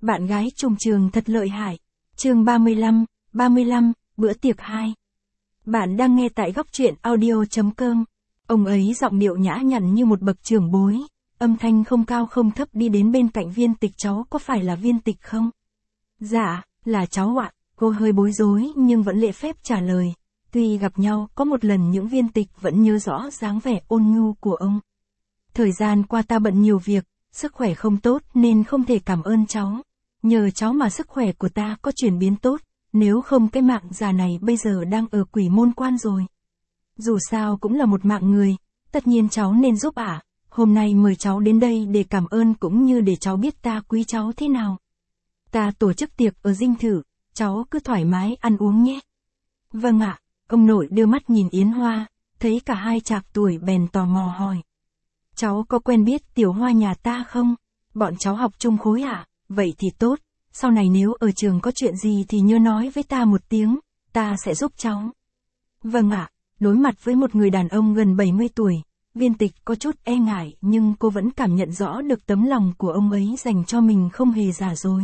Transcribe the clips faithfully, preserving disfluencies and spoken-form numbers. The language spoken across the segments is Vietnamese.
Bạn gái trùng trường thật lợi hại. Chương ba mươi lăm, ba mươi lăm, bữa tiệc hai. Bạn đang nghe tại góc truyện audio chấm com. Ông ấy giọng điệu nhã nhặn như một bậc trưởng bối, âm thanh không cao không thấp đi đến bên cạnh Viên Tịch. Cháu có phải là Viên Tịch không? Dạ, là cháu ạ. Cô hơi bối rối nhưng vẫn lễ phép trả lời. Tuy gặp nhau có một lần những Viên Tịch vẫn nhớ rõ dáng vẻ ôn nhu của ông. Thời gian qua ta bận nhiều việc, sức khỏe không tốt nên không thể cảm ơn cháu. Nhờ cháu mà sức khỏe của ta có chuyển biến tốt, nếu không cái mạng già này bây giờ đang ở quỷ môn quan rồi. Dù sao cũng là một mạng người, tất nhiên cháu nên giúp ạ. À. Hôm nay mời cháu đến đây để cảm ơn cũng như để cháu biết ta quý cháu thế nào. Ta tổ chức tiệc ở dinh thự, cháu cứ thoải mái ăn uống nhé. Vâng ạ. Ông nội đưa mắt nhìn Yến Hoa, thấy cả hai chạc tuổi bèn tò mò hỏi. Cháu có quen biết Tiểu Hoa nhà ta không? Bọn cháu học chung khối ạ. À? Vậy thì tốt, sau này nếu ở trường có chuyện gì thì nhớ nói với ta một tiếng, ta sẽ giúp cháu. Vâng ạ. Đối mặt với một người đàn ông gần bảy mươi tuổi, Viên Tịch có chút e ngại nhưng cô vẫn cảm nhận rõ được tấm lòng của ông ấy dành cho mình không hề giả dối.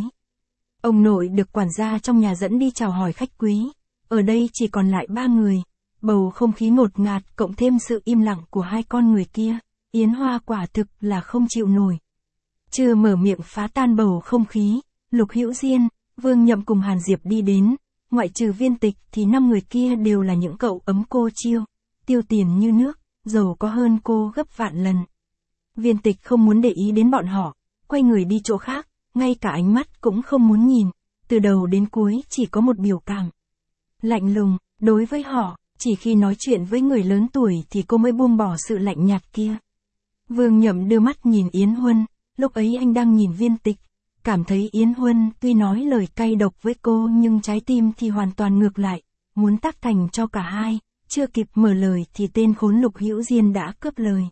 Ông nội được quản gia trong nhà dẫn đi chào hỏi khách quý. Ở đây chỉ còn lại ba người, bầu không khí ngột ngạt cộng thêm sự im lặng của hai con người kia, Yến Hoa quả thực là không chịu nổi. Chưa mở miệng phá tan bầu không khí, Lục Hữu Diên, Vương Nhậm cùng Hàn Diệp đi đến, ngoại trừ Viên Tịch thì năm người kia đều là những cậu ấm cô chiêu, tiêu tiền như nước, giàu có hơn cô gấp vạn lần. Viên Tịch không muốn để ý đến bọn họ, quay người đi chỗ khác, ngay cả ánh mắt cũng không muốn nhìn, từ đầu đến cuối chỉ có một biểu cảm lạnh lùng. Đối với họ, chỉ khi nói chuyện với người lớn tuổi thì cô mới buông bỏ sự lạnh nhạt kia. Vương Nhậm đưa mắt nhìn Yến Huân, lúc ấy anh đang nhìn Viên Tịch, cảm thấy Yến Huân tuy nói lời cay độc với cô nhưng trái tim thì hoàn toàn ngược lại, muốn tác thành cho cả hai, chưa kịp mở lời thì tên khốn Lục Hữu Diên đã cướp lời.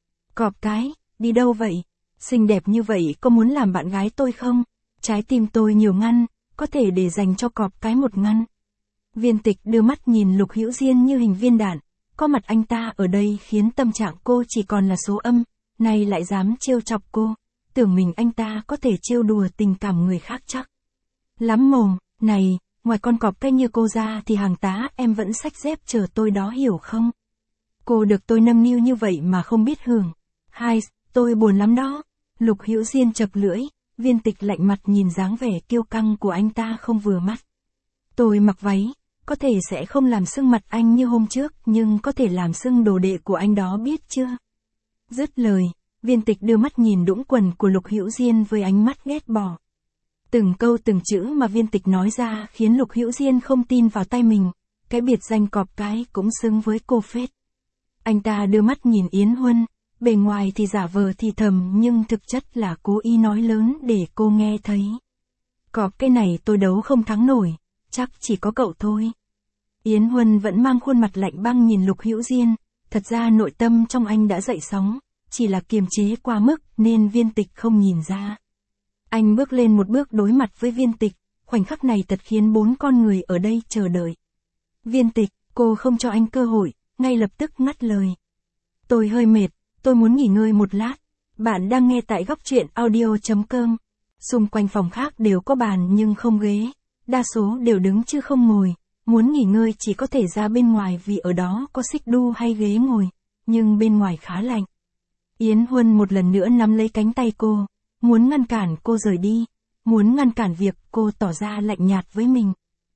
Cọp cái, đi đâu vậy? Xinh đẹp như vậy có muốn làm bạn gái tôi không? Trái tim tôi nhiều ngăn, có thể để dành cho cọp cái một ngăn. Viên Tịch đưa mắt nhìn Lục Hữu Diên như hình viên đạn, có mặt anh ta ở đây khiến tâm trạng cô chỉ còn là số âm, nay lại dám trêu chọc cô, tưởng mình anh ta có thể trêu đùa tình cảm người khác chắc. Lắm mồm, này, ngoài con cọp cái như cô ra thì hàng tá em vẫn xách dép chờ tôi đó hiểu không? Cô được tôi nâng niu như vậy mà không biết hưởng. Hai, tôi buồn lắm đó. Lục Hữu Diên chập lưỡi, Viên Tịch lạnh mặt nhìn dáng vẻ kiêu căng của anh ta không vừa mắt. Tôi mặc váy, có thể sẽ không làm sưng mặt anh như hôm trước nhưng có thể làm sưng đồ đệ của anh đó biết chưa? Dứt lời, Viên Tịch đưa mắt nhìn đũng quần của Lục Hữu Diên với ánh mắt ghét bỏ. Từng câu từng chữ mà Viên Tịch nói ra khiến Lục Hữu Diên không tin vào tay mình, cái biệt danh cọp cái cũng xứng với cô phết. Anh ta đưa mắt nhìn Yến Huân, bề ngoài thì giả vờ thì thầm nhưng thực chất là cố ý nói lớn để cô nghe thấy. Cọp cái này tôi đấu không thắng nổi, chắc chỉ có cậu thôi. Yến Huân vẫn mang khuôn mặt lạnh băng nhìn Lục Hữu Diên, thật ra nội tâm trong anh đã dậy sóng, chỉ là kiềm chế quá mức nên Viên Tịch không nhìn ra. Anh bước lên một bước đối mặt với Viên Tịch, khoảnh khắc này thật khiến bốn con người ở đây chờ đợi. Viên Tịch, cô không cho anh cơ hội, ngay lập tức ngắt lời. Tôi hơi mệt, tôi muốn nghỉ ngơi một lát. Bạn đang nghe tại góc truyện audio chấm com. Xung quanh phòng khác đều có bàn nhưng không ghế, đa số đều đứng chứ không ngồi. Muốn nghỉ ngơi chỉ có thể ra bên ngoài vì ở đó có xích đu hay ghế ngồi, nhưng bên ngoài khá lạnh. Yến Huân một lần nữa nắm lấy cánh tay cô, muốn ngăn cản cô rời đi, muốn ngăn cản việc cô tỏ ra lạnh nhạt với mình.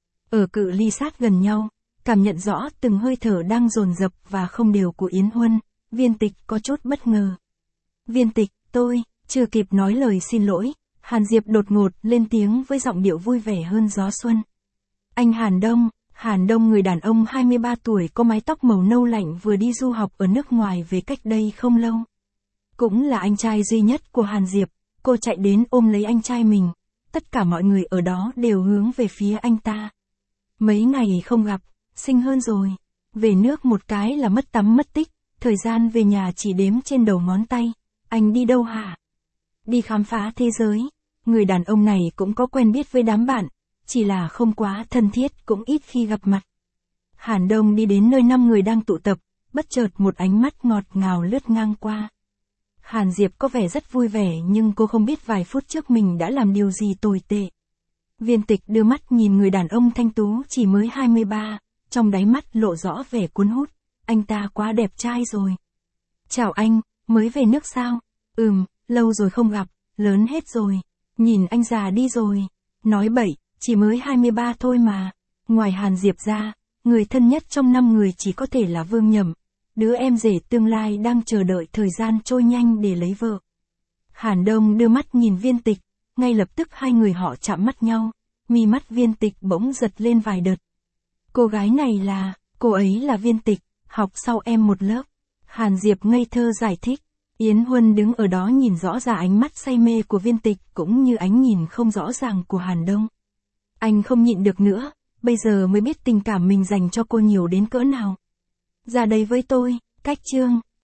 Ở cự ly sát gần nhau, cảm nhận rõ từng hơi thở đang dồn dập và không đều của Yến Huân, Viên Tịch có chút bất ngờ. Viên Tịch, tôi, chưa kịp nói lời xin lỗi, Hàn Diệp đột ngột lên tiếng với giọng điệu vui vẻ hơn gió xuân. Anh Hàn Đông, Hàn Đông người đàn ông hai mươi ba tuổi có mái tóc màu nâu lạnh vừa đi du học ở nước ngoài về cách đây không lâu. Cũng là anh trai duy nhất của Hàn Diệp, cô chạy đến ôm lấy anh trai mình, tất cả mọi người ở đó đều hướng về phía anh ta. Mấy ngày không gặp, xinh hơn rồi, về nước một cái là mất tắm mất tích, thời gian về nhà chỉ đếm trên đầu ngón tay, anh đi đâu hả? Đi khám phá thế giới, người đàn ông này cũng có quen biết với đám bạn, chỉ là không quá thân thiết cũng ít khi gặp mặt. Hàn Đông đi đến nơi năm người đang tụ tập, bất chợt một ánh mắt ngọt ngào lướt ngang qua. Hàn Diệp có vẻ rất vui vẻ nhưng cô không biết vài phút trước mình đã làm điều gì tồi tệ. Viên Tịch đưa mắt nhìn người đàn ông thanh tú chỉ mới hai mươi ba, trong đáy mắt lộ rõ vẻ cuốn hút. Anh ta quá đẹp trai rồi. Chào anh, mới về nước sao? Ừm, lâu rồi không gặp, lớn hết rồi. Nhìn anh già đi rồi. Nói bậy, chỉ mới hai mươi ba thôi mà. Ngoài Hàn Diệp ra, người thân nhất trong năm người chỉ có thể là Vương Nhậm. Đứa em rể tương lai đang chờ đợi thời gian trôi nhanh để lấy vợ. Hàn Đông đưa mắt nhìn Viên Tịch, ngay lập tức hai người họ chạm mắt nhau. Mi mắt Viên Tịch bỗng giật lên vài đợt. Cô gái này là, cô ấy là Viên Tịch, học sau em một lớp. Hàn Diệp ngây thơ giải thích. Yến Huân đứng ở đó nhìn rõ ra ánh mắt say mê của Viên Tịch cũng như ánh nhìn không rõ ràng của Hàn Đông. Anh không nhịn được nữa, bây giờ mới biết tình cảm mình dành cho cô nhiều đến cỡ nào. Ra đây với tôi, Cách Chương.